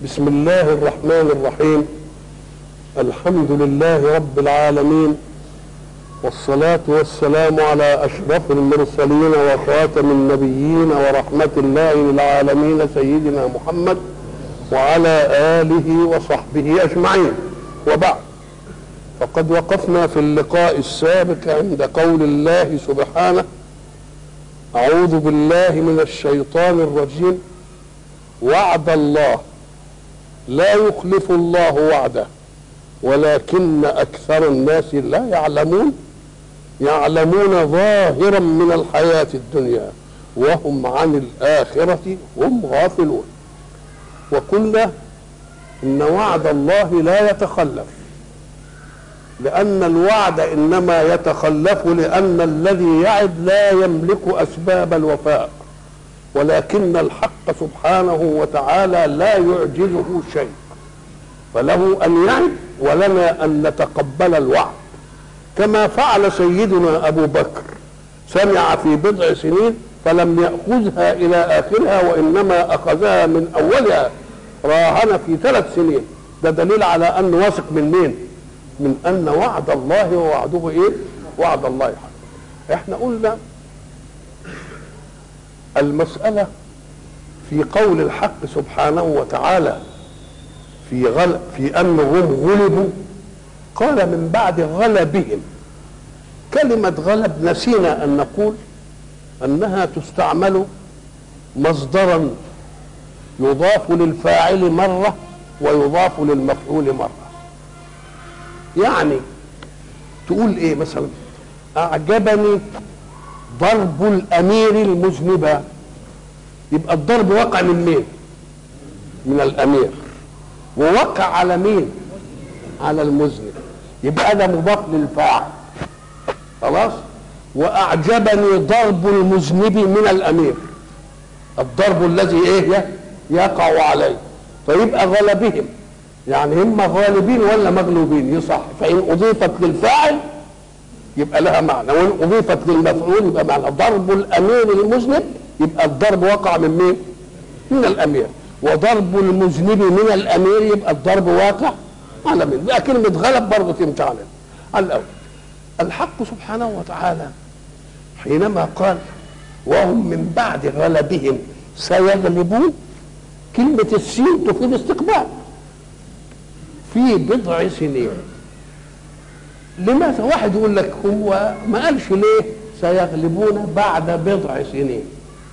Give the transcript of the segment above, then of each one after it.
بسم الله الرحمن الرحيم. الحمد لله رب العالمين، والصلاة والسلام على أشرف المرسلين وخاتم النبيين ورحمة الله للعالمين سيدنا محمد وعلى آله وصحبه أجمعين. وبعد، فقد وقفنا في اللقاء السابق عند قول الله سبحانه: أعوذ بالله من الشيطان الرجيم. وعد الله لا يخلف الله وعده ولكن أكثر الناس لا يعلمون. يعلمون ظاهرا من الحياة الدنيا وهم عن الآخرة هم غافلون. وقلنا إن وعد الله لا يتخلف، لأن الوعد إنما يتخلف لأن الذي يعد لا يملك أسباب الوفاء، ولكن الحق سبحانه وتعالى لا يعجزه شيء، فله أن يعد ولنا أن نتقبل الوعد، كما فعل سيدنا أبو بكر. سمع في بضع سنين فلم يأخذها إلى آخرها، وإنما أخذها من أولها، راهن في 3 سنين. ده دليل على أنه واثق من مين؟ من أن وعد الله ووعده إيه؟ وعد الله حق. إحنا قلنا المسألة في قول الحق سبحانه وتعالى في أنهم غلبوا، قال من بعد غلبهم. كلمة غلب نسينا أن نقول أنها تستعمل مصدرا يضاف للفاعل مرة ويضاف للمفعول مرة. يعني تقول إيه مثلا؟ أعجبني ضرب الأمير المذنب. يبقى الضرب وقع من مين؟ من الأمير، ووقع على مين؟ على المذنب. يبقى ده مضاف للفاعل، خلاص. وأعجبني ضرب المذنب من الأمير، الضرب الذي إيه؟ يقع عليه. فيبقى غلبهم، يعني هم غالبين ولا مغلوبين؟ يصح. فإن أضيفت للفاعل يبقى لها معنى، وإن أضيفت للمفعول يبقى معنى. ضرب الأمير المذنب، يبقى الضرب وقع من مين؟ من الأمير. وضرب المذنب من الأمير، يبقى الضرب واقع على مين؟ بقى كلمة غلب برضه تمتعنا على الأول. الحق سبحانه وتعالى حينما قال وهم من بعد غلبهم سيغلبون، كلمة السين تفيد استقبال. في بضع سنين. لماذا؟ واحد يقول لك هو ما قالش ليه سيغلبون بعد بضع سنين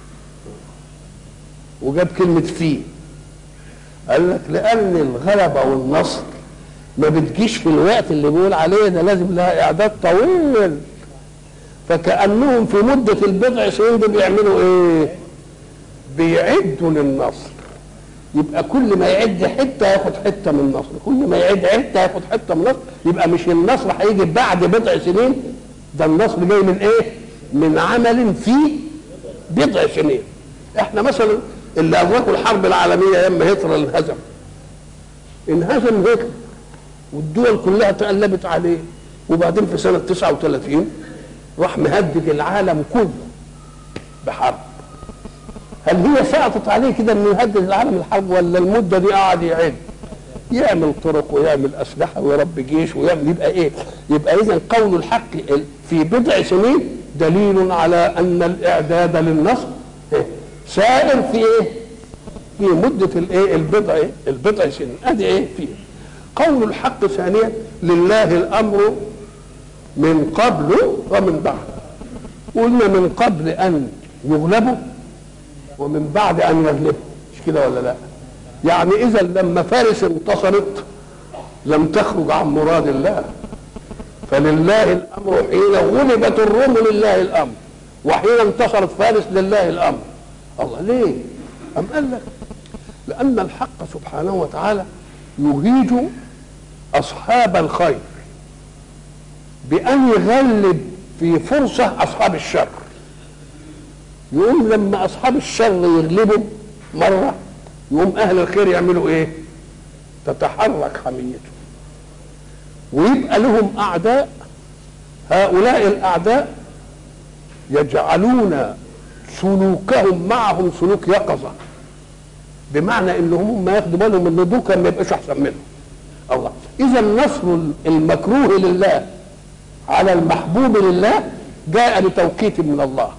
وجاب كلمة فيه؟ قال لك لأن الغلبة والنصر ما بتجيش في الوقت اللي بيقول عليه ده، لازم لها إعداد طويل. فكأنهم في مدة البضع سنين دي بيعملوا إيه؟ بيعدوا للنصر. يبقى كل ما يعد حته ياخد حته من النصر، كل ما يعد حته ياخد حته من النصر. يبقى مش النصر هيجي بعد بضع سنين، ده النصر جاي من ايه؟ من عمل في بضع سنين. احنا مثلا اللي ادركوا الحرب العالميه ايام هتلر انهزم هتلر والدول كلها تقلبت عليه، وبعدين في سنه 39 راح مهدد العالم كله بحرب. هل هي سقطت عليه كده انه يهدد العالم الحرب، ولا المده دي قاعد يعمل طرق ويعمل اسلحه ويربي جيش ويعمل؟ يبقى ايه؟ يبقى اذا قول الحق في بضع سنين دليل على ان الاعداد للنصر سائر في ايه؟ في مده الايه؟ البضع سنين. ادي ايه فيه. قول الحق ثانيا لله الامر من قبل ومن بعد. قلنا من قبل ان يغلبوا ومن بعد ان يغلبوا، مش كده ولا لا؟ يعني اذا لما فارس انتصرت لم تخرج عن مراد الله، فلله الامر حين غلبت الروم لله الامر، وحين انتصرت فارس لله الامر. الله ليه؟ أم قال لك لان الحق سبحانه وتعالى يهيج اصحاب الخير بان يغلب في فرصه اصحاب الشر. يقوم لما اصحاب الشر يغلبوا مره، يقوم اهل الخير يعملوا ايه؟ تتحرك حميته، ويبقى لهم اعداء. هؤلاء الاعداء يجعلون سلوكهم معهم سلوك يقظه، بمعنى انهم ما ياخدوا بالهم ان دول كان ما يبقاش احسن منهم. الله. اذا نصر المكروه لله على المحبوب لله جاء بتوقيت من الله.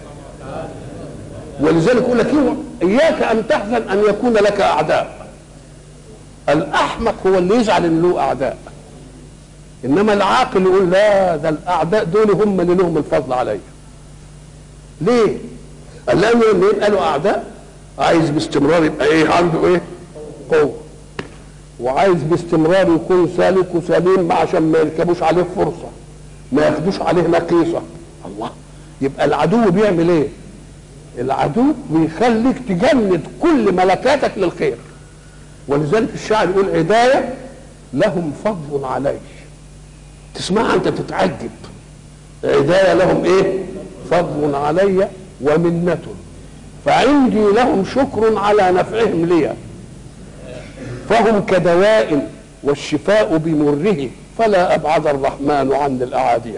ولذلك يقول لك اياك ان تحزن ان يكون لك اعداء. الاحمق هو اللي يزعل ان له اعداء، انما العاقل يقول لا، ده الاعداء دول هم اللي لهم الفضل عليا. ليه؟ قال لانه اللي قالوا اعداء عايز باستمرار يبقى ايه عنده ايه؟ قوه. وعايز باستمرار يكون سالك وسليم عشان ما يركبوش عليه فرصه، ما ياخدوش عليه نقيصه. الله. يبقى العدو بيعمل ايه؟ العدو بيخليك تجند كل ملكاتك للخير. ولذلك الشاعر يقول عداية لهم فضل علي. تسمعها انت تتعجب. عداية لهم ايه؟ فضل علي ومنة، فعندي لهم شكر على نفعهم لي، فهم كدواء والشفاء بمره، فلا أبعد الرحمن عن الأعادية.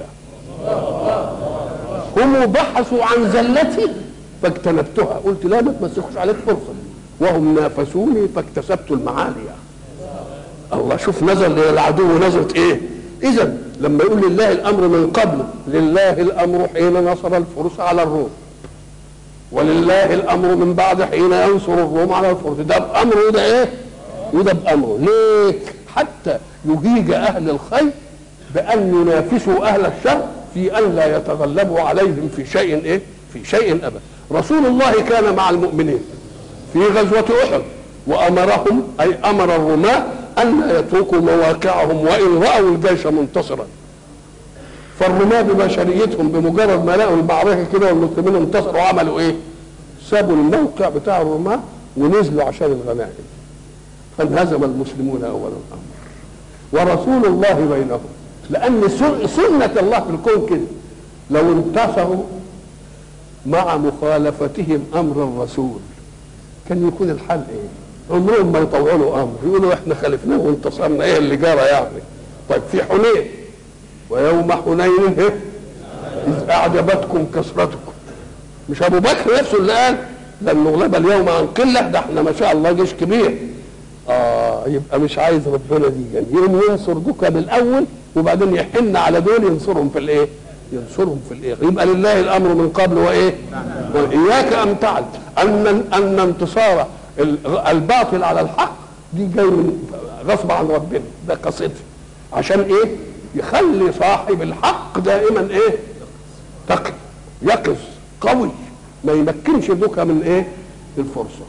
هم بحثوا عن زلتي فاجتنبتها، قلت لا ما تمسكوش عليك فرصة، وهم نافسوني فاكتسبت المعالي. الله. شوف نظر للعدو نظرة ايه؟ اذا لما يقول لله الامر من قبل، لله الامر حين نصر الفرس على الروم، ولله الامر من بعد حين ينصر الروم على الفرس. ده بامره وده ايه؟ وده بامره. ليه؟ حتى يهيج اهل الخير بان ينافسوا اهل الشر في ان لا يتغلبوا عليهم في شيء ايه؟ في شيء ابدا. رسول الله كان مع المؤمنين في غزوة احد وامرهم، اي امر الرماة ان لا يتركوا مواقعهم وان راوا الجيش منتصرا. فالرماة ببشريتهم بمجرد ما لقوا المعركة كده والمسلمين انتصروا عملوا ايه؟ سابوا الموقع بتاع الرماة ونزلوا عشان الغنائم، فانهزم المسلمون اول الامر ورسول الله بينهم. لان سنة الله في الكون كده، لو انتصروا مع مخالفتهم امر الرسول كان يكون الحل ايه؟ عمرهم ما يطوعوا له امر، يقولوا احنا خالفناه وانتصرنا، ايه اللي جرى يعني؟ طيب في حنين، ويوم حنين اذ اعجبتكم كثرتكم، مش ابو بكر نفسه اللي قال لن نغلب اليوم عن قله، ده احنا ما شاء الله جيش كبير. يبقى مش عايز ربنا دي يعني يوم ينصر دوكا بالاول وبعدين يحن على دول ينصرهم في الايه؟ ينصرهم في الايه؟ يبقى لله الامر من قبل وايه؟ واياك ان تعلم ان انتصار الباطل على الحق دي جاي من غصب عن ربنا، ده قصيده عشان ايه؟ يخلي صاحب الحق دائما ايه؟ تقي يقظ قوي، ما يمكنش دوكا من ايه؟ الفرصه.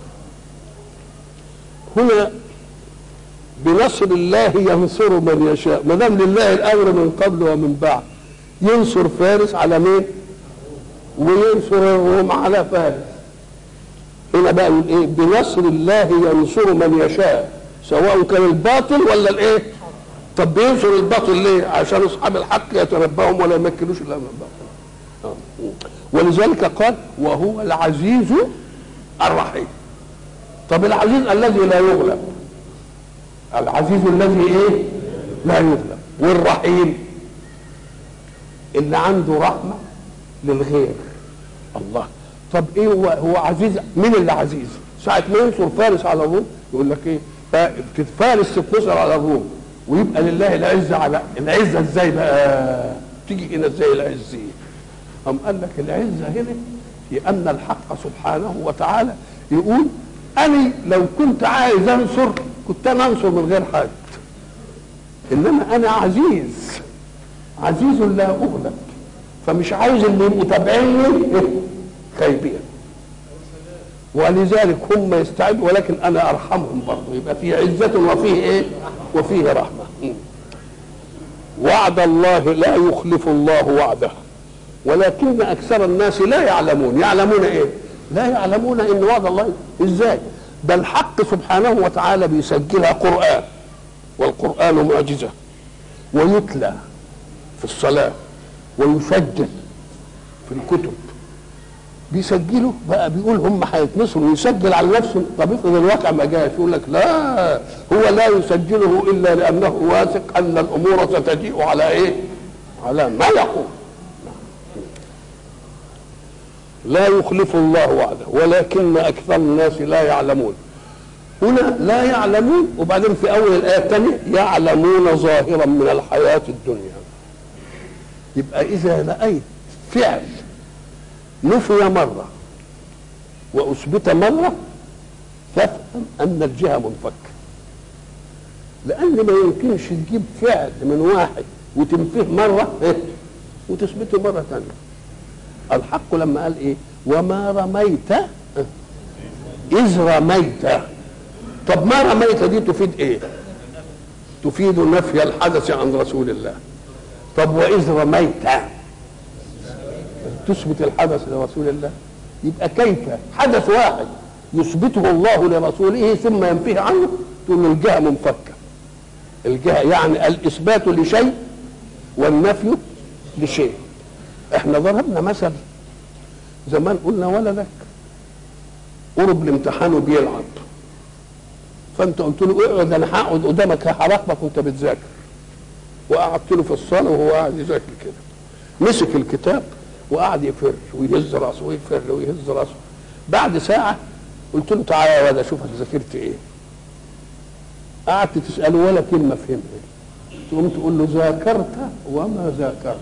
هنا بنصر الله ينصر من يشاء، ما دام لله الامر من قبل ومن بعد، ينصر فارس على مين؟ وينصر الروم على فارس. هنا بقى يقول ايه؟ بنصر الله ينصر من يشاء، سواء كان الباطل ولا الايه؟ طب بينصر الباطل ليه؟ عشان اصحاب الحق يتنبههم ولا يمكنوش الا من الباطل. ولذلك قال وهو العزيز الرحيم. طب العزيز الذي لا يغلب، العزيز الذي ايه؟ لا يغلب. والرحيم اللي عنده رحمه للغير. الله. طب ايه هو عزيز؟ مين اللي عزيز؟ ساعه ما ينصر فارس على الروم يقول لك ايه؟ فارس تتنصر على الروم ويبقى لله العزه. على العزه ازاي بقى؟ تيجي هنا ازاي العزه؟ قام قال لك العزه هنا في ان الحق سبحانه وتعالى يقول انا لو كنت عايز انصر كنت انا انصر من غير حد، انما انا عزيز لا اغلب، فمش عايز اللي يبقوا تابعيني خايبين، ولذلك هم يستعدوا ولكن انا ارحمهم برضه، يبقى في عزه وفيه ايه؟ وفيه رحمه. وعد الله لا يخلف الله وعده ولكن اكثر الناس لا يعلمون. يعلمون ايه؟ لا يعلمون ان وعد الله ازاي؟ ده الحق سبحانه وتعالى بيسجلها قرآن، والقرآن معجزة، ويتلى في الصلاة، ويسجل في الكتب. بيسجله بقى، بيقول هم هيتنصروا ويسجل على نفسه. طب افرض الواقع ما جاش، يقول لك لا، هو لا يسجله الا لانه واثق ان الامور ستجيء على ايه؟ على ما يقول. لا يخلف الله وعده ولكن اكثر الناس لا يعلمون. هنا لا يعلمون، وبعدين في اول الايه الثانيه يعلمون ظاهرا من الحياه الدنيا. يبقى اذا رايت فعل نفي مره واثبت مره فافهم ان الجهه منفكه، لان ما يمكنش تجيب فعل من واحد وتنفيه مره وتثبته مره ثانيه. الحق لما قال ايه؟ وما رميت اذ رميت. طب ما رميت دي تفيد ايه؟ تفيد نفي الحدث عن رسول الله. طب واذ رميت تثبت الحدث لرسول الله. يبقى كيف حدث واحد يثبته الله لرسوله ثم ينفيه عنه؟ تقول الجهه منفكه. الجهه يعني الاثبات لشيء والنفي لشيء. احنا ضربنا مثل زمان، قلنا ولدك قرب الامتحان وبيلعب، فانت قلت له اقعد انا هقعد قدامك هراقبك وانت بتذاكر، وقعدت له في الصاله وهو قاعد يذاكر كده، مسك الكتاب وقعد يفر ويهز راسه ويفر ويهز راسه. بعد ساعه قلت له تعالى يا ولد اشوفك ذاكرت ايه. قعدت تساله ولا كلمه فهمها، تقوم تقول له ذاكرت وما ذاكرت.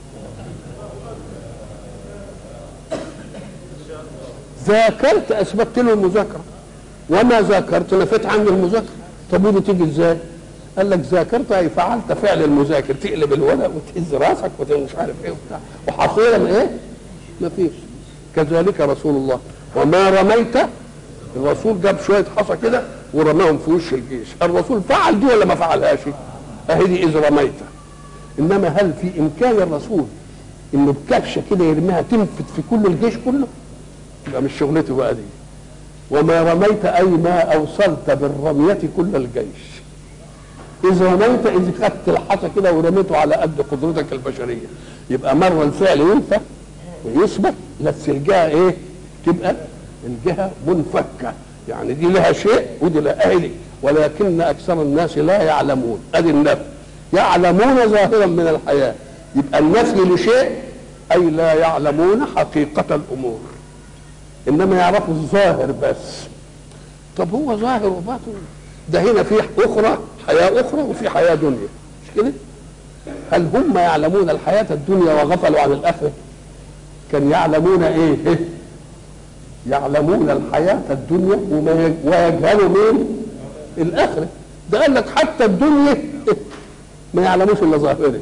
ذاكرت اثبتت له المذاكره، وما ذاكرت نفيت عنه المذاكره. طب ودي تيجي ازاي؟ قال لك ذاكرت اي فعلت فعل المذاكر، تقلب الورق وتهز راسك ومش عارف ايه وبتاع، وحصيلا ايه؟ ما فيش. كذلك رسول الله، وما رميت. الرسول جاب شويه حصى كده ورماهم في وش الجيش. الرسول فعل دي ولا ما فعلهاش؟ اهي دي اذ رميت. انما هل في امكان الرسول انه بكبشه كده يرميها تنفت في كل الجيش كله؟ يبقى مش شغلته بقى دي. وما رميت اي ما اوصلت بالرميه كل الجيش. اذا رميت اذا خدت الحصى كده ورميته على قد قدرتك البشريه. يبقى مره الفعل ينفى ويثبت، بس الجهه ايه؟ تبقى الجهه منفكه، يعني دي لها شيء ودي لا. اهلي ولكن اكثر الناس لا يعلمون. ادي النفي، يعلمون ظاهرا من الحياه. يبقى النفي لشيء اي لا يعلمون حقيقه الامور، انما يعرفوا الظاهر بس. طب هو ظاهر وباطن، ده هنا في اخرى، حياه اخرى وفي حياه دنيا، مش كده؟ هل هم يعلمون الحياه الدنيا وغفلوا عن الاخره؟ كان يعلمون ايه؟ يعلمون الحياه الدنيا ويجهلوا من الاخره. ده قال لك حتى الدنيا ما يعلموش الا ظاهره.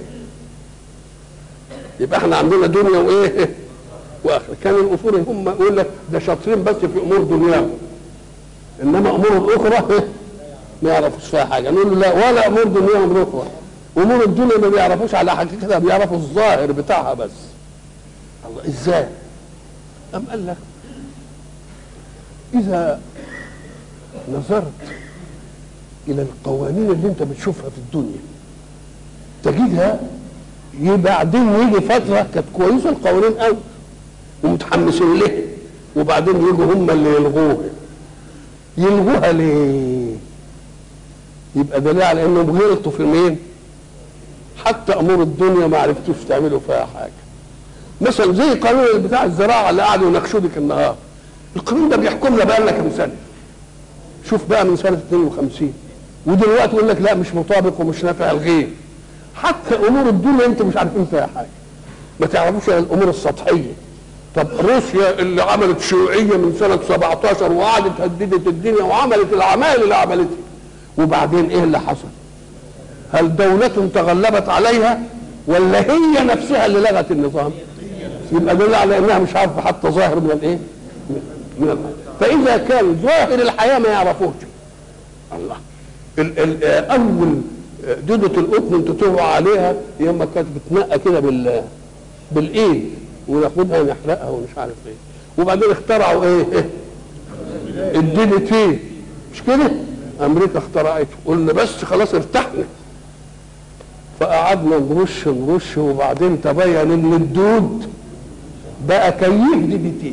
يبقى احنا عندنا دنيا وايه؟ واخره. كان الاصول هم يقول لك ده شاطرين بس في امور دنياهم، انما امور الاخرى ما يعرفوش فيها حاجه. نقول له لا، ولا امور دنياهم الاخرى. امور الدنيا ما بيعرفوش على حقيقتها، بيعرفوا الظاهر بتاعها بس. الله ازاي؟ أم قال لك اذا نظرت الى القوانين اللي انت بتشوفها في الدنيا تجدها بعدين يجي فتره كانت كويسه القوانين قوي ومتحمسين لها، وبعدين يجوا هم اللي يلغوها. يلغوها ليه؟ يبقى دليل على انهم غلطوا في مين؟ حتى امور الدنيا ما عرفتوش تعملوا فيها حاجه. مثلا زي قانون بتاع الزراعه اللي قعدوا يناقشوه ديك النهار. القانون ده بيحكمنا بقى لنا كام سنه؟ شوف بقى من سنه 52 ودلوقتي يقول لك لا مش مطابق ومش نافع الغيه. حتى امور الدنيا انتم مش عارفين فيها حاجه، ما تعرفوش الامور السطحيه. طب روسيا اللي عملت شيوعيه من سنه 17 وقعدت هددت الدنيا وعملت الاعمال اللي عملتها، وبعدين ايه اللي حصل؟ هل دولة تغلبت عليها ولا هي نفسها اللي لغت النظام؟ يبقى دل على انها مش عارفه حتى ظاهر من الايه؟ من فاذا كان ظاهر الحياه ما يعرفوش. الله اول دودة القطن انتوا تقعوا عليها يوم كانت بتنقى كده بالايد وناخدها نحرقها ومش عارف ايه، وبعدين اخترعوا ايه؟ الدي تي، مش كده؟ امريكا اخترعته، قلنا بس خلاص ارتحنا. فقعدنا نرش وبعدين تبين ان الدود بقى كيف دي تي.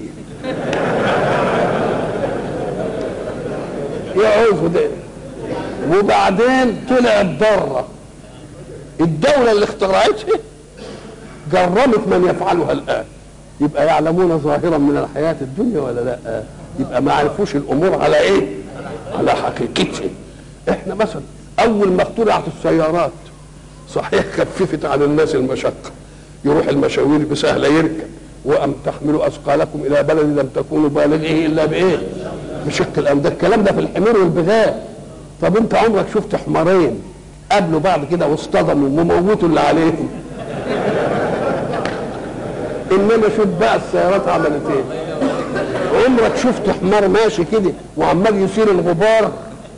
يعوز ده. وبعدين طلعت ضاره. الدوله اللي اخترعتها جرمت من يفعلها الان. يبقى يعلمون ظاهرا من الحياه الدنيا ولا لا؟ يبقى ما عرفوش الامور على ايه؟ على حقيقته. احنا مثلا اول ما اخترعت السيارات صحيح خففت عن الناس المشقه، يروح المشاوير بسهله يركب، وام تحملوا اثقالكم الى بلد لم تكونوا بالغيه الا بايه؟ بشق الانفس. ده الكلام ده في الحمير والبغال. طب انت عمرك شفت حمارين قابلوا بعض كده واصطدموا وموتوا اللي عليهم؟ انما شوف بقى السيارات عملت ايه. عمرك شفت حمار ماشي كده وعمال يثير الغبار؟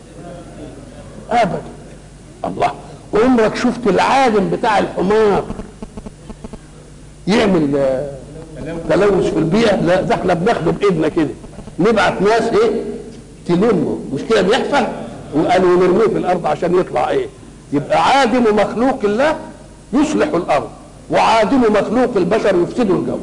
ابدا. الله. عمرك شفت العالم بتاع الحمار يعمل تلوث في البيئه؟ لا، ده احنا بناخده بايدنا كده، نبعت ناس ايه تلمه، مش كده بيحصل؟ وقالوا نرميه في الارض عشان يطلع ايه؟ يبقى عادم مخلوق الله يصلح الارض، وعادم مخلوق البشر يفسد الجو.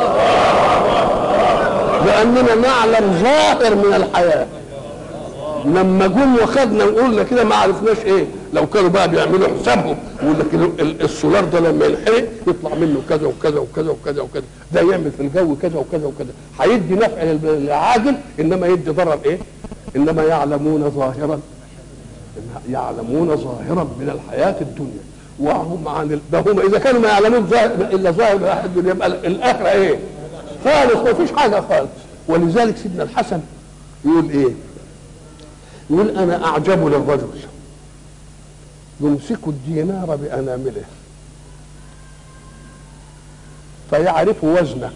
لاننا نعلم ظاهر من الحياه. لما جم وخدنا وقلنا كده ما عرفناش ايه. لو كانوا بقى بيعملوا حسابهم ويقول لك السولار ده لما ينحرق يطلع منه كذا وكذا وكذا وكذا وكذا، ده يعمل في الجو كذا وكذا وكذا، هيدي نفع للعاجل انما يدي ضرر ايه؟ انما يعلمون ظاهرا من الحياه الدنيا وهم عن ده. هم اذا كانوا ما يعلمون الا ظاهر من الحياه الدنيا يبقى الاخره ايه؟ خالص، ما فيش حاجه خالص. ولذلك سيدنا الحسن يقول ايه؟ يقول انا اعجب للرجل يمسك الدينار بانامله فيعرف وزنه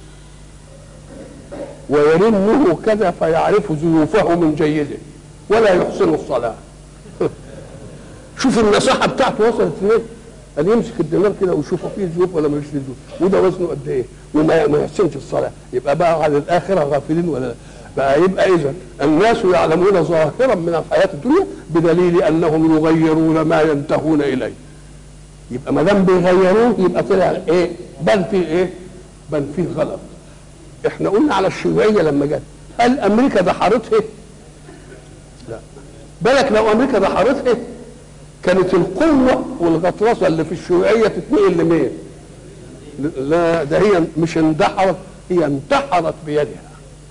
ويرنه كذا فيعرف زيوفه من جيده ولا يحسن الصلاه. شوف النصيحه بتاعته وصلت ليه؟ قال يمسك الدينار كده ويشوفه فيه زيوف ولا مش فيه زيوف، وده وزنه قد ايه، وما يحسنش الصلاه. يبقى بقى عن الاخره غافلين ولا لا؟ بقى يبقى اذا الناس يعلمون ظاهرا من الحياه الدنيا بدليل انهم يغيرون ما ينتهون اليه. يبقى ما دام بيغيروه يبقى طلع ايه؟ بان فيه ايه؟ بان فيه غلط. احنا قلنا على الشيوعيه لما جت، هل امريكا دحرتها؟ لا. بالك لو امريكا دحرتها كانت القوه والغطرسه اللي في الشيوعيه تتنقل لمين؟ لا، ده هي مش اندحرت، هي انتحرت بيدها.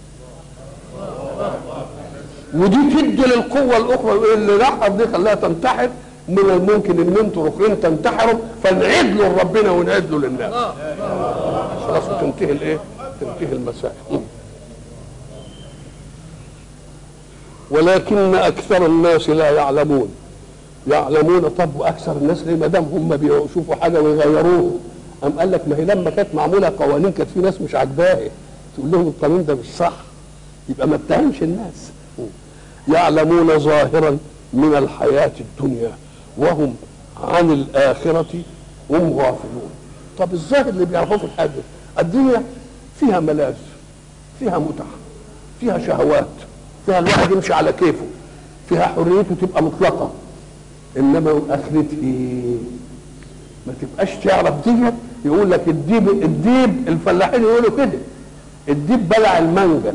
ودي تدي للقوه الاخرى اللي دحر دي خلاها تنتحر. من الممكن ان انتوا الاخرين تنتحروا فنعيد له لربنا ونعيد له للناس. خلاص تنتهي الايه؟ تنتهي المسائل. ولكن اكثر الناس لا يعلمون. طب واكثر الناس ليه؟ ما دام هم بيشوفوا حاجه ويغيروها. قام قال لك ما هي لما كانت معموله قوانين كانت في ناس مش عاجباها، تقول لهم القانون ده مش صح، يبقى ما اتهمش الناس. يعلمون ظاهرا من الحياه الدنيا وهم عن الاخره هم غافلون. طب الظاهر اللي بيعرفوه في الحياه الدنيا فيها ملاذ، فيها متعه، فيها شهوات، فيها الواحد يمشي على كيفه، فيها حريته تبقى مطلقه. انما اخرته ما تبقاش تعرف دي. يقول لك الديب الفلاحين يقولوا كده، الديب بلع المنجل.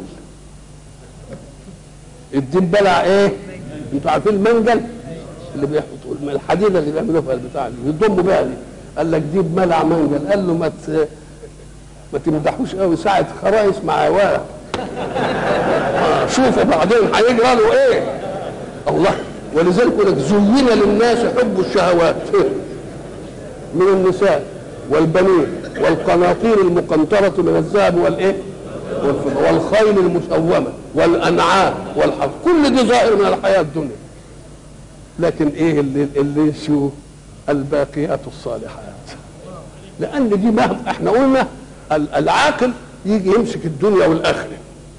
الديب بلع ايه؟ انتوا عارفين المنجل اللي بيحطوا الحديده اللي بيعملوها في البتاع اللي بيضموا بيها دي. قال لك ديب ملع منجل. قال له ما تمدحوش قوي ساعه خرايس مع هواه. شوفوا بعدين هيجرى له ايه. الله. ولذلك يقول لك زين للناس حب الشهوات من النساء والبنين والقناطير المقنطرة من الذهب والايه؟ والخيل المسومة والأنعام والحرث. كل دي ظاهر من الحياة الدنيا. لكن ايه اللي شو الباقيات الصالحات؟ لأن دي مهما احنا قلنا العاقل يجي يمسك الدنيا والآخرة.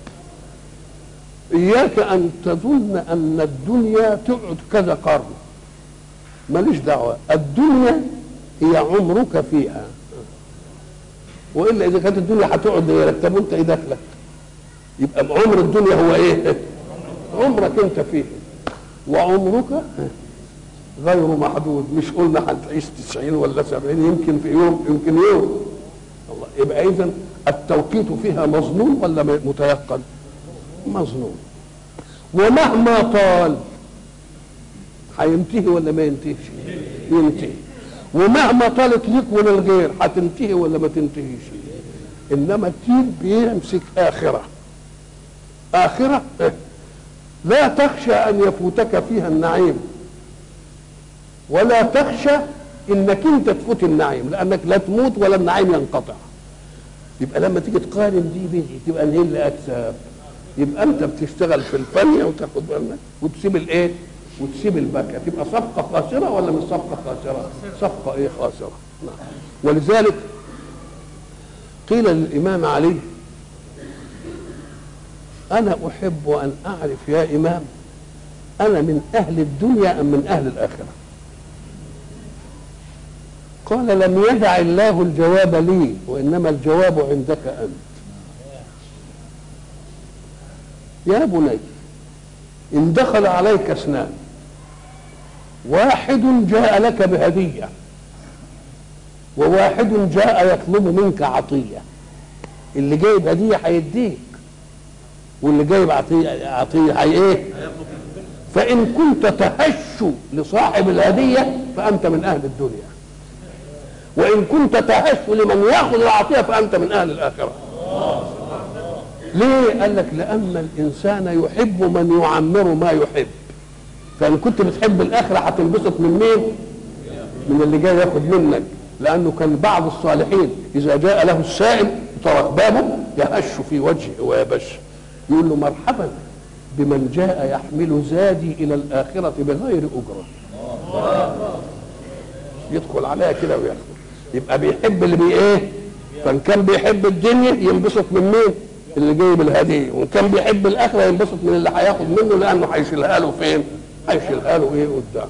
إياك أن تظن أن الدنيا تقعد كذا قرن. ماليش دعوة. الدنيا هي عمرك فيها، وإلا إذا كانت الدنيا هتقعد غيرك طب أنت إيه دخلك؟ يبقى عمر الدنيا هو إيه؟ عمرك أنت فيه. وعمرك غير محدود. مش قلنا هتعيش 90 ولا 70، يمكن في يوم، يمكن يوم. الله. يبقى إذن التوقيت فيها مظنون ولا متيقن؟ مظنون. ومهما طال هينتهي ولا ما ينتهيش؟ ينتهي. ومهما طالت ليك وللغير هتنتهي ولا ما تنتهيش؟ انما الدين بيمسك اخره لا تخشى ان يفوتك فيها النعيم، ولا تخشى انك انت تفوت النعيم، لانك لا تموت ولا النعيم ينقطع. يبقى لما تيجي تقارن دي بدي تبقى انهي اللي اكسب؟ يبقى انت بتشتغل في الفانيه وتاخد بالك وتسيب الايه؟ وتسيب البكا، تبقى صفقه خاسره ولا مش صفقه خاسره؟ صفقه ايه؟ خاسره. ولذلك قيل للامام علي: انا احب ان اعرف يا امام انا من اهل الدنيا ام من اهل الاخره؟ قال: لم يدع الله الجواب لي، وانما الجواب عندك انت. يا بني، ان دخل عليك اثنان، واحد جاء لك بهديه وواحد جاء يطلب منك عطيه، اللي جايب هديه هيديك واللي جايب عطيه هي ايه؟ فان كنت تهش لصاحب الهديه فانت من اهل الدنيا، وان كنت تهش لمن ياخذ العطيه فانت من اهل الاخره. ليه؟ قال لك: لان الانسان يحب من يعمر ما يحب، فان كنت بتحب الاخره هتنبسط من مين؟ من اللي جاي ياخد منك. لانه كان بعض الصالحين اذا جاء له السائل طرق بابه يهش في وجهه ويبش، يقول له: مرحبا بمن جاء يحمل زادي الى الاخره بغير اجره. يدخل عليها كده وياخد. يبقى بيحب اللي ايه؟ فان كان بيحب الدنيا ينبسط من مين؟ اللي جايب الهديه، وان كان بيحب الاخره ينبسط من اللي هياخد منه، لانه هيشيلها له فين؟ هيشيلها له ايه؟ قدام.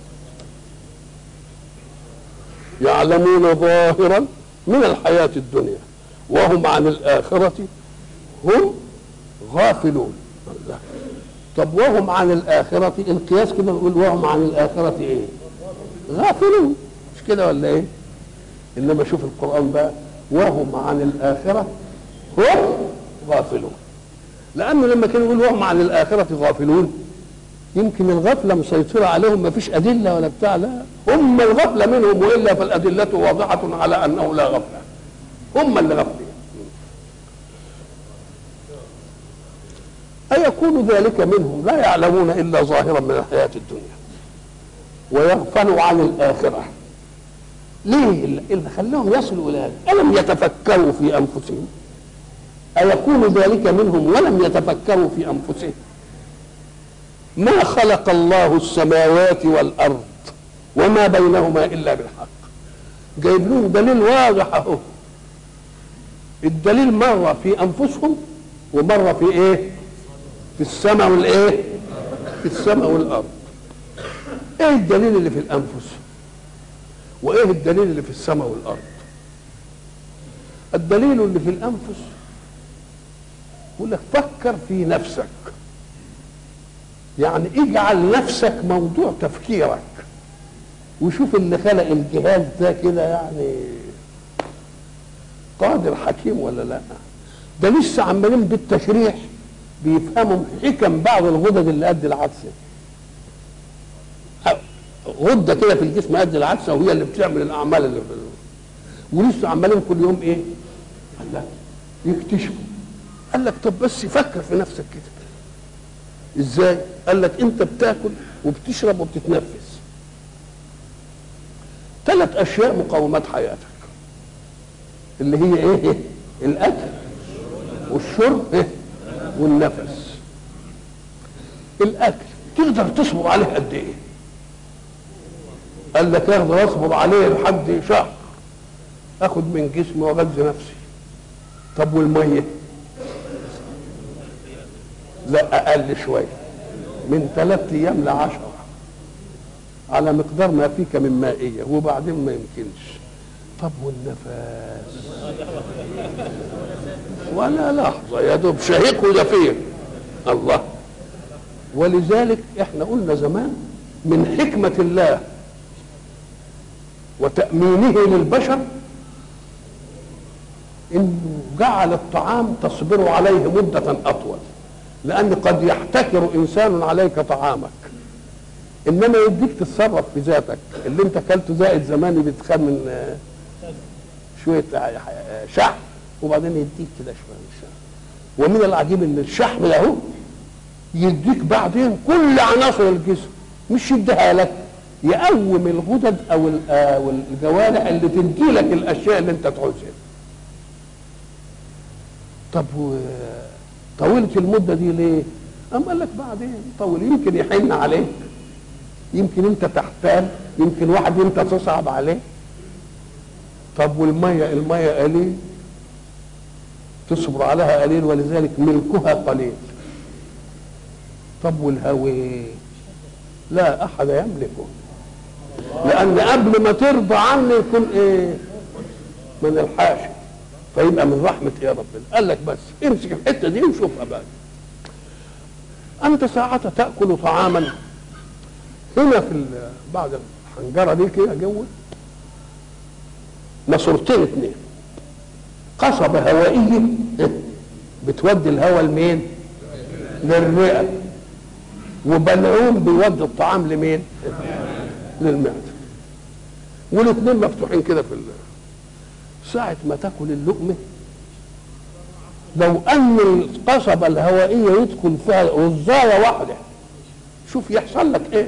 يعلمون ظاهرا من الحياه الدنيا وهم عن الاخره هم غافلون. الله. طب وهم عن الاخره، القياس كده نقول وهم عن الاخره ايه؟ غافلون، مش كده ولا ايه؟ انما شوف القران بقى: وهم عن الاخره هم غافلون. لانه لما كانوا يقولوا وهم عن الاخره غافلون يمكن الغفله مسيطره عليهم، ما فيش ادله ولا بتاع، لا، هم الغفله منهم، والا فالادله واضحه على انه لا غفله، هم اللي غفلين. أيكون ذلك منهم لا يعلمون الا ظاهرا من الحياه الدنيا ويغفلوا عن الاخره؟ ليه اللي خلاهم يصلوا الى هذا؟ الم يتفكروا في انفسهم؟ أيكون ذلك منهم ولم يتفكروا في انفسهم؟ ما خلق الله السماوات والارض وما بينهما الا بالحق. جايب لهم دليل واضح اهو. الدليل مره في انفسهم ومره في ايه؟ في السماء والايه؟ في السماء والارض. ايه الدليل اللي في الانفس؟ وايه الدليل اللي في السماء والارض؟ الدليل اللي في الانفس يقول لك: فكر في نفسك، يعني اجعل نفسك موضوع تفكيرك، وشوف اللي خلق الجهاز ده كده يعني قادر حكيم ولا لا. ده لسه عمالين بالتشريح بيفهموا حكم بعض الغدد اللي قد العدسه. غده كده في الجسم قد العدسه وهي اللي بتعمل الاعمال اللي ولسه عمالين كل يوم ايه؟ قال لك يكتشفوا. قال لك: طب بس فكر في نفسك كده. ازاي؟ قال لك: انت بتاكل وبتشرب وبتتنفس، 3 اشياء مقومات حياتك، اللي هي ايه؟ الاكل والشرب والنفس. الاكل تقدر تصبر عليه قد ايه؟ قال لك: اقدر اصبر عليه لحد شهر، اخد من جسمي واغذي نفسي. طب والميه؟ لا، اقل شويه، من 3 ايام ل10 على مقدار ما فيك من مائيه، وبعدين ما يمكنش. طب والنفس؟ ولا لحظه، يا دوب شهيق ودفير. الله. ولذلك احنا قلنا زمان من حكمه الله وتأمينه للبشر انه جعل الطعام تصبر عليه مدة اطول، لان قد يحتكر انسان عليك طعامك، انما يديك تتصرف في ذاتك. اللي انت اكلته زائد زماني بتخان من شوية شحم، وبعدين يديك كده شوية من الشحم. ومن العجيب ان الشحم له يديك بعدين كل عناصر الجسم، مش يديها لك، يقوم الغدد او الجوارح اللي تدي لك الاشياء اللي انت تعوزها. طب طولت المده دي ليه؟ قال لك بعدين طول، يمكن يحن عليك، يمكن انت تحتال، يمكن واحد انت تصعب عليه. طب الميه قليل، تصبر عليها قليل، ولذلك ملكها قليل. طب والهوى لا احد يملكه، لان قبل ما ترضى عنه يكون ايه؟ من الحاشا. فيبقى من رحمه يا ربنا قال لك بس امسك الحته دي وشوفها بقى. انت ساعتها تاكل طعاما هنا في بعد الحنجره دي كده جوه ماسورتين اتنين، قصبه هوائيه بتودي الهواء لمين؟ للرئه، وبلعوم بيودي الطعام لمين؟ للمعده. والاثنين مفتوحين كده في ساعه ما تاكل اللقمه، لو ان القصبه الهوائيه يدخل فيها رزايه واحده، شوف يحصل لك ايه؟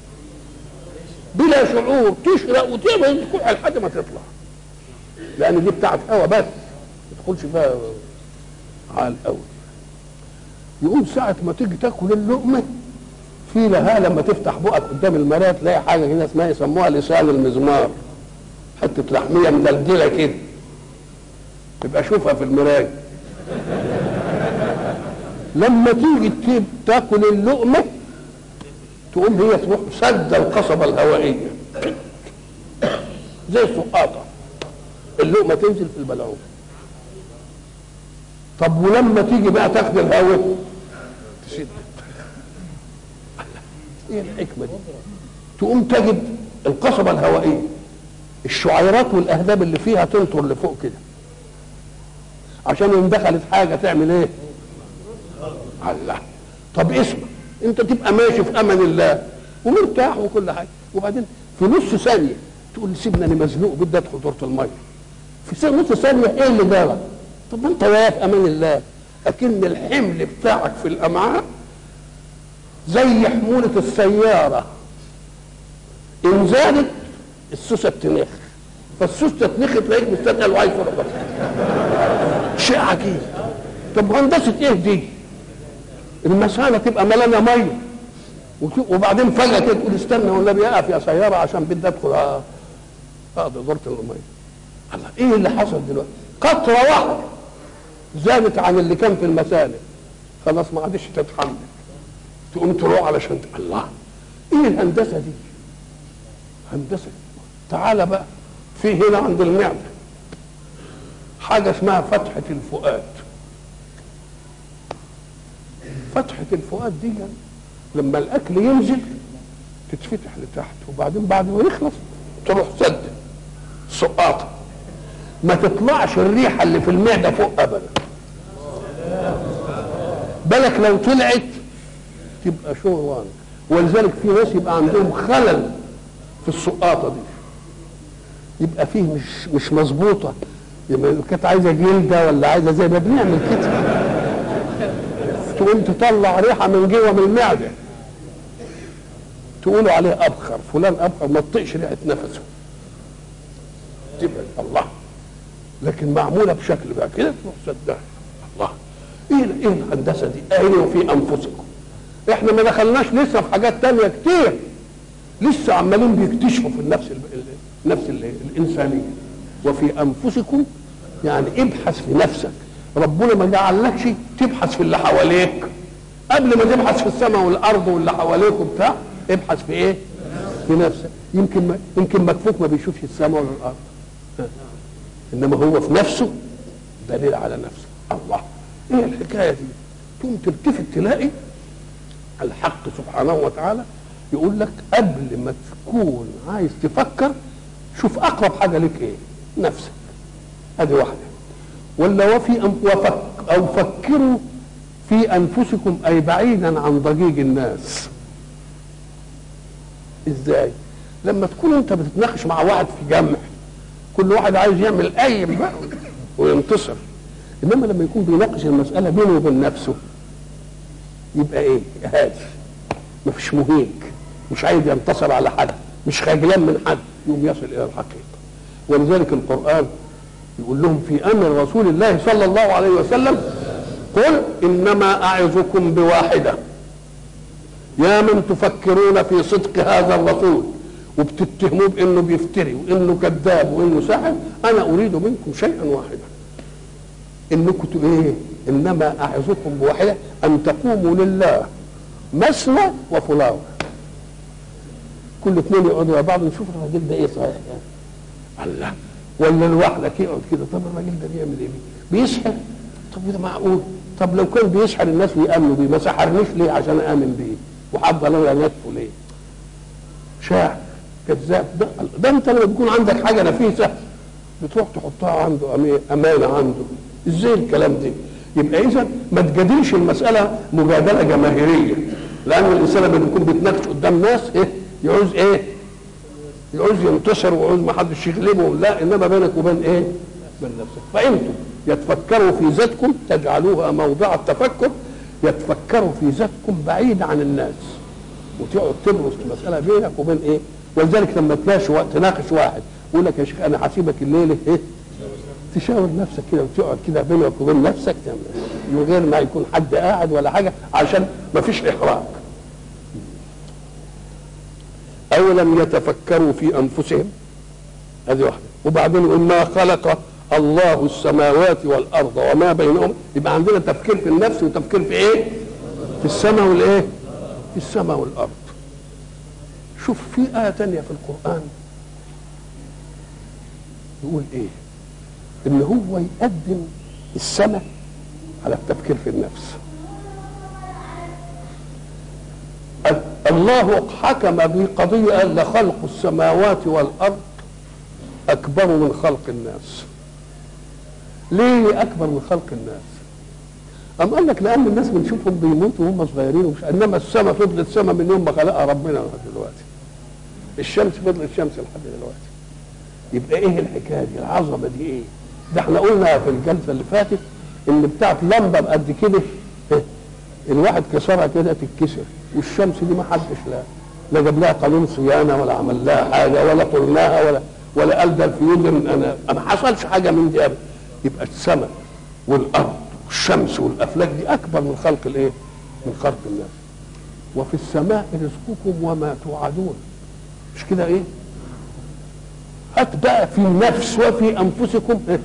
بلا شعور تشرق وتعمل تكح لحد ما تطلع، لان دي بتاعت هوا بس ما تدخلش فيها على الاول. يقوم ساعه ما تيجي تاكل اللقمه في لها لما تفتح بقك قدام المرايه تلاقي حاجه كده اسمها يسموها لسان المزمار، حته لحميه مدلدله كده، تبقى شوفها في المرايه. لما تيجي تاكل اللقمه تقوم هي تروح سد القصبه الهوائيه زي السقاطه، اللقمه تنزل في البلعوم. طب ولما تيجي بقى تاخد الهواء تشد، ايه الحكمه دي؟ تقوم تجد القصبه الهوائيه الشعيرات والاهداب اللي فيها تنطر لفوق كده، عشان ان دخلت حاجه تعمل ايه؟ الله. طب اسمع، انت تبقى ماشي في امان الله ومرتاح وكل حاجه، وبعدين في نص ثانيه تقول سيبني انا مزنوق بدي ادخل دورة الميه. في نص ثانيه ايه اللي جرى؟ طب ما انت واقف في امان الله، لكن الحمل بتاعك في الامعاء زي حمولة السيارة، إن زادت السوسة بتنخ، فالسوسة تنخ تلاقيك مستثقل وعايز تروح. شيء عجيب. طب هندسة إيه دي؟ المسالة تبقى ملانة مية وبعدين فجأة كده تقول استنى والنبي أقف يا سيارة عشان بدي أدخل أقضي دورة المية. الله، إيه اللي حصل دلوقتي؟ قطرة واحدة زادت عن اللي كان في المسالة، خلاص ما عادش تتحمل، تقوم تروح علشان الله. ايه الهندسه دي؟ هندسه. تعالى بقى في هنا عند المعده حاجه اسمها فتحه الفؤاد. فتحه الفؤاد دي لما الاكل ينزل تتفتح لتحت، وبعدين بعد ما يخلص تروح سد سقاطه، ما تطلعش الريحه اللي في المعده فوق ابدا. بالك لو طلعت تبقى شغل. ولذلك في ناس يبقى عندهم خلل في السقاطه دي، يبقى فيه مش مظبوطه، يبقى كانت عايزه جلده ولا عايزه زي ما بنعمل كده، تقوم تطلع ريحه من جوه من المعده تقولوا عليه ابخر، فلان ابخر، ما تطيقش ريحه نفسه، تبقى الله. لكن معموله بشكل بقى كده تروح سدها. الله، ايه الهندسه دي؟ اعينوا في انفسكم. احنا ما دخلناش لسه في حاجات تانية كتير، لسه عمالين بيكتشفوا في النفس الانسانيه. وفي انفسكم يعني ابحث في نفسك، ربنا ما جعلكش تبحث في اللي حواليك، قبل ما تبحث في السماء والارض واللي حواليك وبتاع، ابحث في ايه؟ في نفسك. يمكن مكفوك ما بيشوفش السماء ولا الارض، انما هو في نفسه دليل على نفسه. الله، ايه الحكايه دي؟ تقوم تلتفت تلاقي الحق سبحانه وتعالى يقول لك قبل ما تكون عايز تفكر شوف اقرب حاجه لك ايه؟ نفسك. ادي واحده. ولا او فكروا في انفسكم، اي بعيدا عن ضجيج الناس. ازاي؟ لما تكون انت بتتناقش مع واحد في جمع، كل واحد عايز يعمل قايم بقى وينتصر، انما لما يكون بيناقش المساله بينه وبين نفسه يبقى ايه؟ هادي، مفيش مهيج، مش عايز ينتصر على حد، مش خجلان من حد، يقوم يصل الى الحقيقه. ولذلك القران يقول لهم في امر رسول الله صلى الله عليه وسلم: قل انما اعظكم بواحده، يا من تفكرون في صدق هذا الرسول وبتتهموه بانه بيفتري وانه كذاب وانه ساحر، انا اريد منكم شيئا واحدا، انكم ايه؟ انما اعظكم بواحده، ان تقوموا لله مثنى وفراغ، كل اثنين يقعدوا مع بعض نشوف الراجل ده ايه صحيح يعني. الله، ولا لوحدك يقعد كده، طب الراجل ده بيعمل ايه؟ بيسحر؟ طب ده معقول؟ طب لو كان بيسحر الناس ويامنوا بيه، ما سحرنيش ليه عشان امن بيه؟ وحافظ انا نفسه ليه؟ شاعر كذاب. ده انت لما بيكون عندك حاجه نفيسه بتروح تحطها عنده امانه عنده. ازاي الكلام ده؟ يبقى اذا ما تجادلش المساله مجادله جماهيريه، لان الانسان لما بيكون بيتناقش قدام ناس ايه؟ يعوز ايه؟ يعوز ينتصر ويعوز ما حدش يغلبه، لا، انما بينك وبين ايه؟ بين نفسك. فانتم يتفكروا في ذاتكم، تجعلوها موضع التفكر، يتفكروا في ذاتكم بعيد عن الناس، وتقعد تدرس المساله بينك وبين ايه؟ ولذلك لما تناقش واحد يقول لك يا شيخ انا هسيبك الليله ايه؟ تشاور نفسك كده وتقعد كده بينك وبين نفسك من غير ما يكون حد قاعد ولا حاجه، عشان ما فيش احراج. أولم يتفكروا في أنفسهم، هذه واحدة. وبعدين يقول ما خلق الله السماوات والأرض وما بينهم، يبقى عندنا تفكير في النفس وتفكير في إيه؟ في السماء والإيه؟ في السماء والأرض. شوف في آية تانية في القرآن يقول إيه؟ إن هو يقدم السماء على التفكير في النفس. الله حكم بقضية قال لخلق السماوات والأرض أكبر من خلق الناس. ليه أكبر من خلق الناس؟ أم قال لك لأن الناس بنشوفهم بيموتوا وهم صغيرين ومش، إنما السماء فضلت سماء من يوم ما خلقها ربنا لحد دلوقتي. الشمس فضلت شمس لحد دلوقتي. يبقى إيه الحكاية دي؟ العظمة دي إيه؟ ده إحنا قلنا في الجلسة اللي فاتت إن بتاعت لمبة بقد كده الواحد كسرها كده تتكسر، والشمس دي ما حدش لا جاب لها قانون صيانه ولا عمل لها حاجه ولا طلناها ولا قال ده الفيوز من انا ما حصلش حاجه من دي ابدا. يبقى السماء والارض والشمس والافلاك دي اكبر من خلق الايه؟ من خلق الناس. وفي السماء رزقكم وما توعدون، مش كده ايه؟ هات بقى في النفس وفي انفسكم إيه؟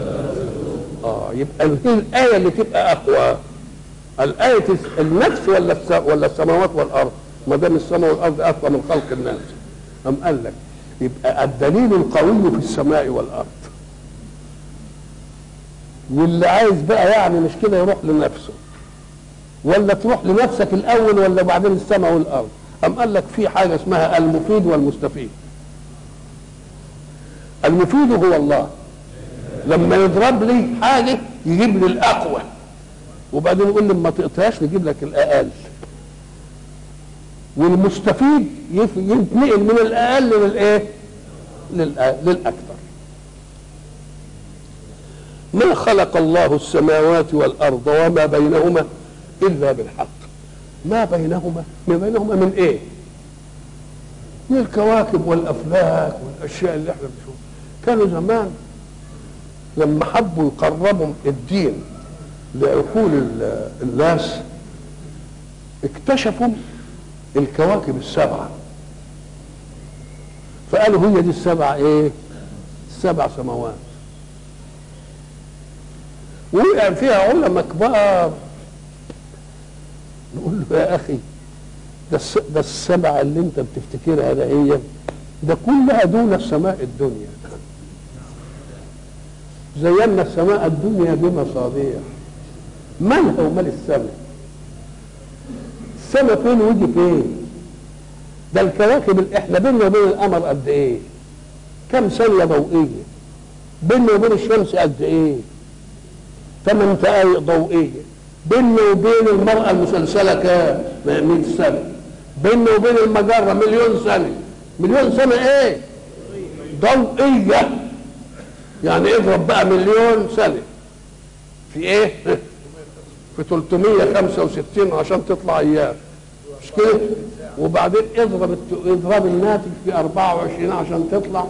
يبقى الايه اللي تبقى اقوى الآية النفس ولا السماوات والأرض؟ ما دام السماء والأرض أقوى من خلق الناس. أم قال لك يبقى الدليل القوي في السماء والأرض. واللي عايز بقى يعني مش كده يروح لنفسه، ولا تروح لنفسك الأول ولا بعدين السماء والأرض. أم قال لك في حاجة اسمها المفيد والمستفيد. المفيد هو الله، لما يضرب لي حاجة يجيب لي الأقوى، وبعدين يقول لي ما تقطعش نجيب لك الاقل. والمستفيد ينتقل من الاقل للايه؟ للاكثر. ما خلق الله السماوات والارض وما بينهما الا بالحق. ما بينهما من ايه؟ من الكواكب والافلاك والاشياء اللي احنا بنشوفها. كانوا زمان لما حبوا يقربوا الدين لعقول الناس اكتشفوا الكواكب السبعة، فقالوا هي دي السبعة ايه؟ السبع سماوات. وقع فيها علماء كبار. نقول له يا اخي ده السبعة اللي انت بتفتكرها ده هي ده كلها دون السماء الدنيا. زينا السماء الدنيا بمصابيح. مالها ومال السماء؟ السماء فين ودي فين؟ ده الكواكب اللي احنا بيننا وبين القمر قد ايه؟ كم ثانية ضوئية؟ بيننا وبين الشمس قد ايه؟ 8 دقائق ضوئية. بيننا وبين المرأة المسلسلة كام؟ 100 سنة. بيننا وبين المجرة مليون سنة. مليون سنة ايه؟ ضوئية. يعني اضرب بقى مليون سنة في ايه؟ في 365 عشان تطلع ايام، مش كده؟ وبعدين اضرب الناتج في 24 عشان تطلع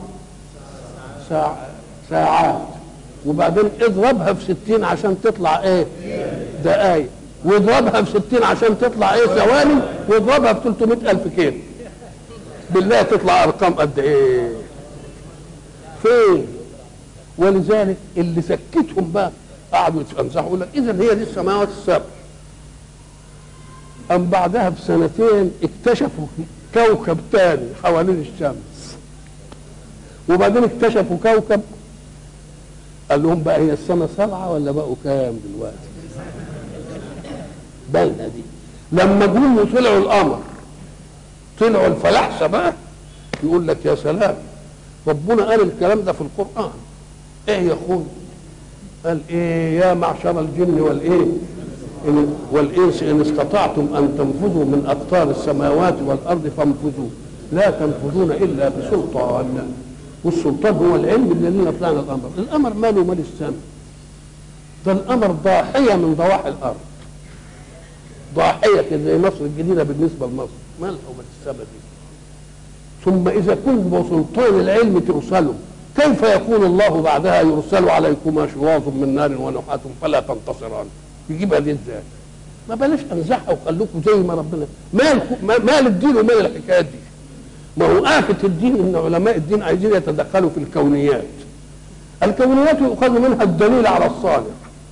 ساعات، وبعدين اضربها في 60 عشان تطلع ايه؟ دقايق، واضربها في 60 عشان تطلع ايه؟ ثواني، واضربها في 300,000 كيلو. بالله تطلع ارقام قد ايه؟ فين؟ ولذلك اللي سكتهم بقى قعدوا يتنزحوا يقول لك اذا هي دي السماوات السبع. أم بعدها بسنتين اكتشفوا كوكب تاني حوالين الشمس، وبعدين اكتشفوا كوكب قال لهم بقى هي السنة 7 ولا بقوا كام دلوقتي؟ بالنا دي لما جم وطلعوا القمر، طلعوا الفلاحسة بقى يقول لك يا سلام، ربنا قال الكلام ده في القرآن. ايه يا اخوي؟ قال ايه؟ يا معشر الجن والانس ان استطعتم ان تنفذوا من اقطار السماوات والارض فانفذوا لا تنفذون الا بسلطان. والسلطان هو العلم الذي طلعنا القمر. القمر ماله مال السماء؟ ده القمر ضاحيه من ضواحي الارض، ضاحيه كده زي مصر الجديده بالنسبه لمصر، مالها ومال السماء دي. ثم اذا كنت بسلطان العلم ترسلوا، كيف يكون الله بعدها يرسل عليكما شواظ من نار ونحاس فلا تنتصران؟ يجيبها دي ازاي؟ ما بلاش انزعها وخلوكم زي ما ربنا. مال الدين ومال الحكايات دي. ما هو آفة الدين ان علماء الدين عايزين يتدخلوا في الكونيات. الكونيات يؤخذ منها الدليل على الصانع،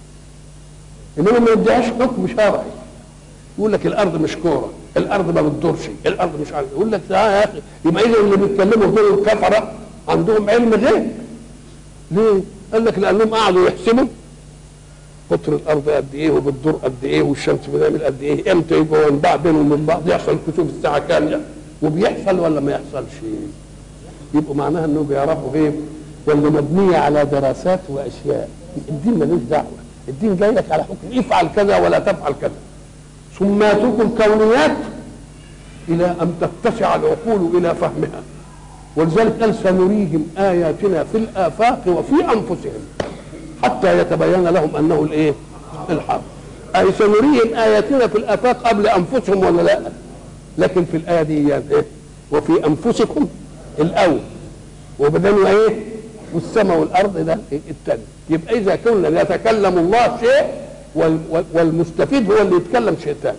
انما ما يديهاش حكم شرعي. يقول لك الارض مش كوره، الارض ما بتدورش، الارض مش عارف. يقول لك يا اخي يبقى اذا اللي بيتكلموا دول الكفره عندهم علم غيب. ليه؟ قال لك لانهم قعدوا يحسبوا قطر الارض قد ايه وبتدور قد ايه والشمس بتعمل قد ايه، امتى يبقوا من بعض بينهم من بعض، يحصل كسوف الساعه كام يعني. وبيحصل ولا ما يحصلش؟ يبقوا معناها انهم بيعرفوا غيب ولا مبنيه على دراسات واشياء. الدين ملوش دعوه، الدين جاي لك على حكم افعل كذا ولا تفعل كذا. ثم يترك الكونيات الى ان تتسع العقول الى فهمها. ولذلك قال سنريهم اياتنا في الافاق وفي انفسهم حتى يتبين لهم انه الايه؟ الحق. اي سنريهم اياتنا في الافاق قبل انفسهم ولا لا؟ لكن في الايه دي يعني ايه؟ وفي انفسكم الاول، وبدأوا ايه؟ والسماء والارض ده الثاني. يبقى اذا كنا يتكلم الله شيء والمستفيد هو اللي يتكلم شيء ثاني.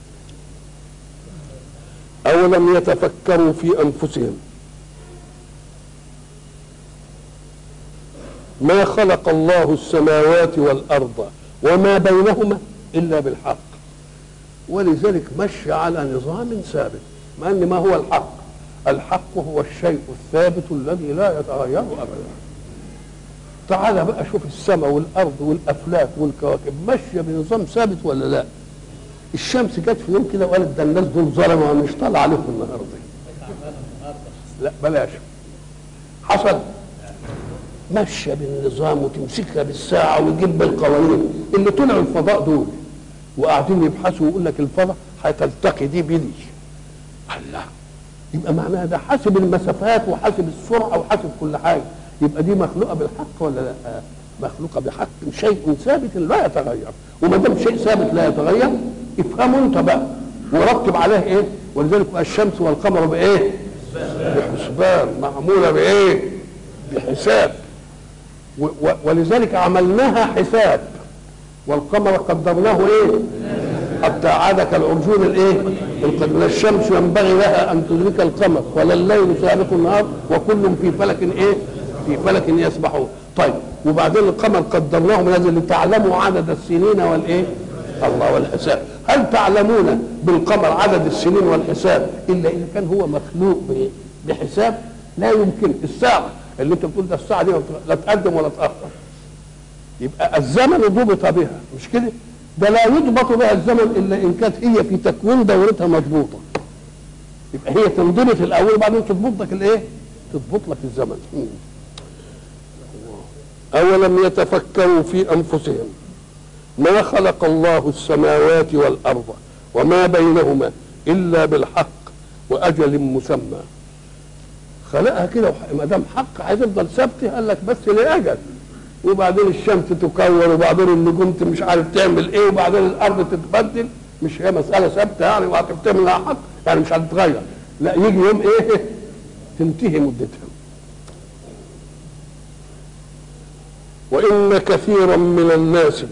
اولم يتفكروا في انفسهم ما خلق الله السماوات والارض وما بينهما الا بالحق. ولذلك مشى على نظام ثابت، مع ان ما هو الحق؟ الحق هو الشيء الثابت الذي لا يتغير ابدا. تعال بقى شوف السماء والارض والافلاك والكواكب ماشيه بنظام ثابت ولا لا؟ الشمس جت في يوم كده وقالت ده الناس دول ظلموا مش طالع عليهم النهارده. لا بلاش. حصل؟ ماشيه بالنظام وتمسكها بالساعه ويجيب بالقوانين. اللي طلعوا الفضاء دول وقاعدين يبحثوا ويقول لك الفضاء هتلتقي دي بدي. الله، يبقى معناها ده حاسب المسافات وحاسب السرعه وحاسب كل حاجه. يبقى دي مخلوقه بالحق ولا لا؟ مخلوقه بحق، شيء ثابت لا يتغير. وما دام شيء ثابت لا يتغير افهموا انت بقى ورتب عليه ايه. ولذلك الشمس والقمر بايه؟ بحسبان، معموله بايه؟ بحساب. ولذلك عملناها حساب. والقمر قدرناه ايه؟ حتى عاد كالعرجون الايه؟ لا الشمس ينبغي لها ان تدرك القمر ولا الليل سابق النهار وكل في فلك ايه؟ في فلك يسبحون. طيب وبعدين القمر قدرناه من هذا لتعلموا عدد السنين والايه؟ الله والحساب. هل تعلمون بالقمر عدد السنين والحساب الا اذا كان هو مخلوق بحساب؟ لا يمكن. الساعه اللي انت بتقول ده الساعه دي لا تقدم ولا تاخر. يبقى الزمن ضبط بها، مش كده؟ ده لا يضبط بها الزمن الا ان كانت هي في تكوين دورتها مضبوطه. يبقى هي تنضبط الاول وبعدين تضبط لك الايه؟ تضبط لك الزمن. اولم يتفكروا في انفسهم ما خلق الله السماوات والارض وما بينهما الا بالحق واجل مسمى. خلقها كده ما دام حق هتفضل ثابته، قال لك بس لاجل. وبعدين الشمس تكور، وبعدين النجوم مش عارف تعمل ايه، وبعدين الارض تتبدل. مش هي مساله ثابته يعني وهتكتمل لها حق يعني مش هتتغير، لا يجي يوم ايه تنتهي مدتها. وان كثيرا من الناس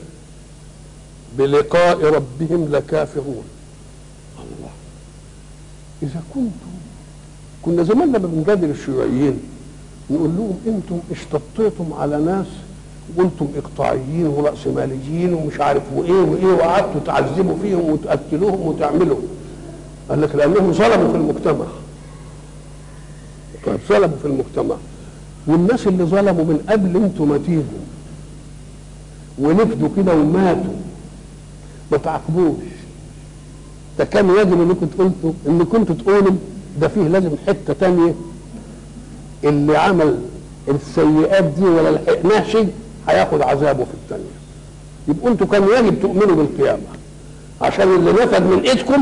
بلقاء ربهم لكافرون. الله، اذا كنا زمان لما بنجادل الشيوعيين نقول لهم انتم اشتطيتم على ناس وانتم اقطاعيين ورأسماليين ومش عارف وايه وقعدتوا تعذبوا فيهم وتقتلوهم وتعملوا. قال لك لانهم ظلموا في المجتمع. طيب ظلموا في المجتمع، والناس اللي ظلموا من قبل انتم ما تيجوا ونفدوا كده وماتوا ما تعاقبوش. ده كان يجب ان كنتوا تقولوا ده فيه لازم حته تانيه، اللي عمل السيئات دي ولا لحقناه شيء هياخد عذابه في الثانيه. يبقوا انتوا كان يجب تؤمنوا بالقيامه عشان اللي نفد من ايدكم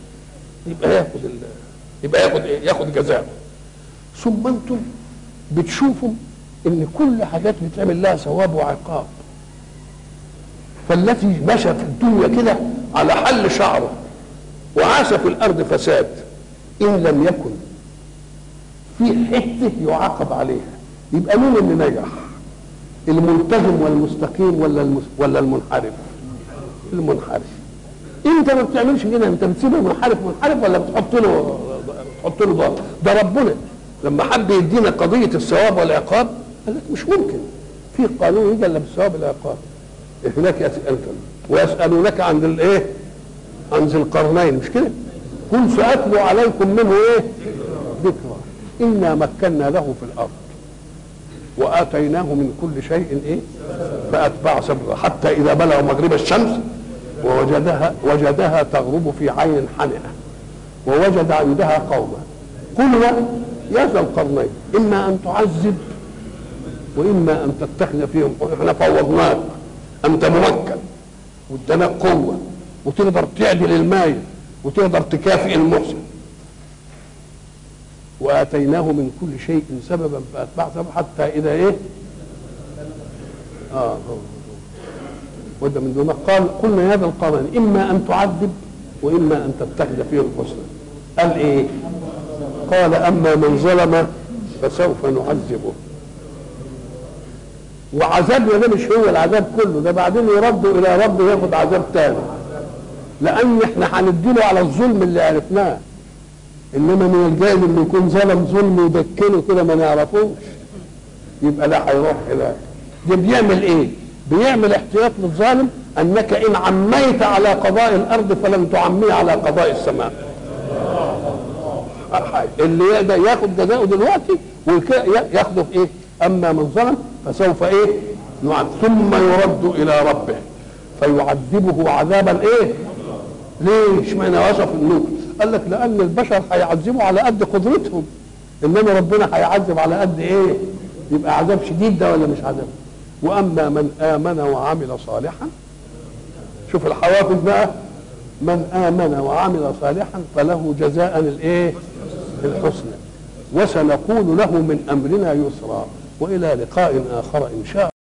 ياخد جزاءه. ثم انتم بتشوفوا ان كل حاجات بتعمل لها ثواب وعقاب. فالتي مشى في الدنيا كده على حل شعره وعاش في الارض فساد، ان لم يكن في حته يعاقب عليها يبقى مين اللي نجح؟ الملتزم والمستقيم ولا المنحرف؟ المنحرف. انت ما بتعملش كده، انت بتسيب المنحرف منحرف ولا بتحط له ضابط؟ ده ربنا لما حب يدينا قضيه الثواب والعقاب قال لك مش ممكن في قانون يجي الا بالثواب والعقاب. هناك يسألك ويسألونك عن الايه؟ عن ذي القرنين، مش كده؟ قل سأتلو عليكم منه ايه؟ ذكرى. إنا مكنا له في الأرض وآتيناه من كل شيء ايه؟ فأتبع سببا حتى إذا بلغ مغرب الشمس وجدها تغرب في عين حمئة ووجد عندها قوما قلنا يا ذا القرنين إما أن تعذب وإما أن تتخذ فيهم. احنا فوضناك، أنت ممكن وادانا قوة وتقدر تعدل المايل وتقدر تكافئ المحسن. وآتيناه من كل شيء سببا فأتبع سببا حتى إذا إيه؟ وده من دون قال قلنا يا ذا القرنين إما أن تعذب وإما أن تتخذ فيهم حسنا. قال إيه؟ قال أما من ظلم فسوف نعذبه. وعذابنا ده مش هو العذاب كله، ده بعدين يرد الى ربه ياخد عذاب تاني، لان احنا هنديله على الظلم اللي عرفناه. انما من الجاهل اللي يكون ظلم ظلم يدكنه كده ما نعرفوش يبقى لا هيروح هناك. ده بيعمل ايه؟ بيعمل احتياط للظالم انك ان عميت على قضاء الارض فلن تعميه على قضاء السماء. اللي يقدر ياخد جزاؤه دلوقتي ياخده في ايه؟ اما من ظلم فسوف ايه؟ نعذب ثم يرد الى ربه فيعذبه عذابا ايه؟ ليه؟ اشمعنى وصف النور؟ قال لك لان البشر هيعذبوا على قد قدرتهم، انما ربنا هيعذب على قد ايه؟ يبقى عذاب شديد ده ولا مش عذاب؟ واما من امن وعمل صالحا، شوف الحوافز بقى، من امن وعمل صالحا فله جزاء الايه؟ الحسنى وسنقول له من امرنا يسرا. والى لقاء اخر ان شاء الله.